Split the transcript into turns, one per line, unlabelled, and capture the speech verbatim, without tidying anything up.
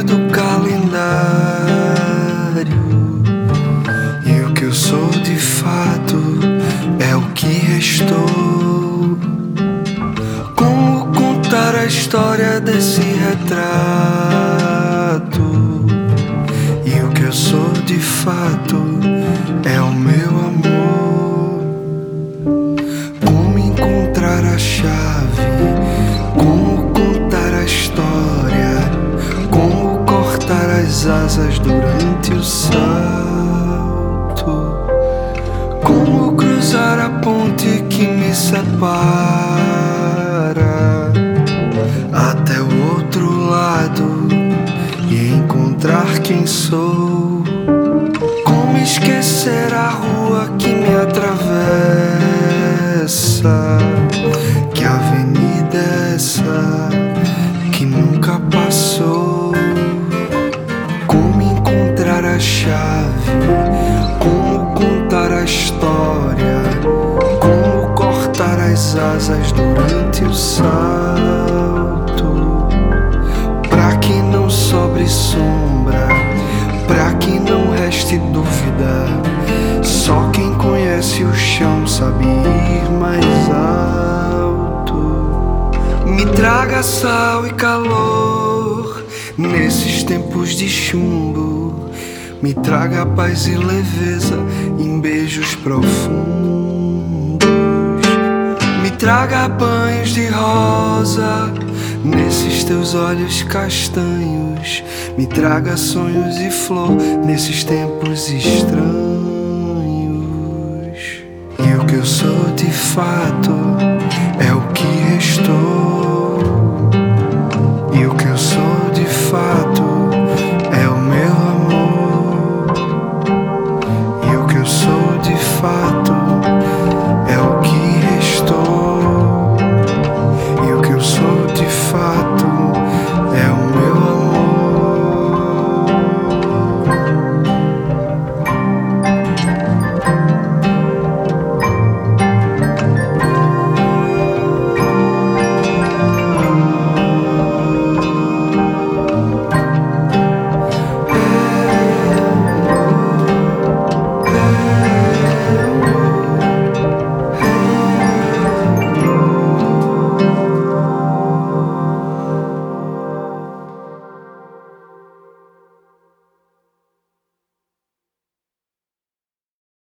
do calendário, e o que eu sou de fato é o que restou. Como contar a história desse retrato, e o que eu sou de fato é o meu amor. Como encontrar a chave, como contar a história, como cortar as asas durante o salto, como cruzar a ponte que me separa até o outro lado e encontrar quem sou. Como esquecer a rua que me atravessa, que avenida é essa que nunca passou? Como encontrar a chave, como contar a história, como cortar as asas durante o salto, pra que não sobre sombra, pra que não reste dúvida. Só quem conhece o chão sabe ir mais alto. Me traga sal e calor nesses tempos de chumbo. Me traga paz e leveza em beijos profundos. Me traga banhos de rosa nesses teus olhos castanhos. Me traga sonhos e flor nesses tempos estranhos. E o que eu sou de fato é o que restou.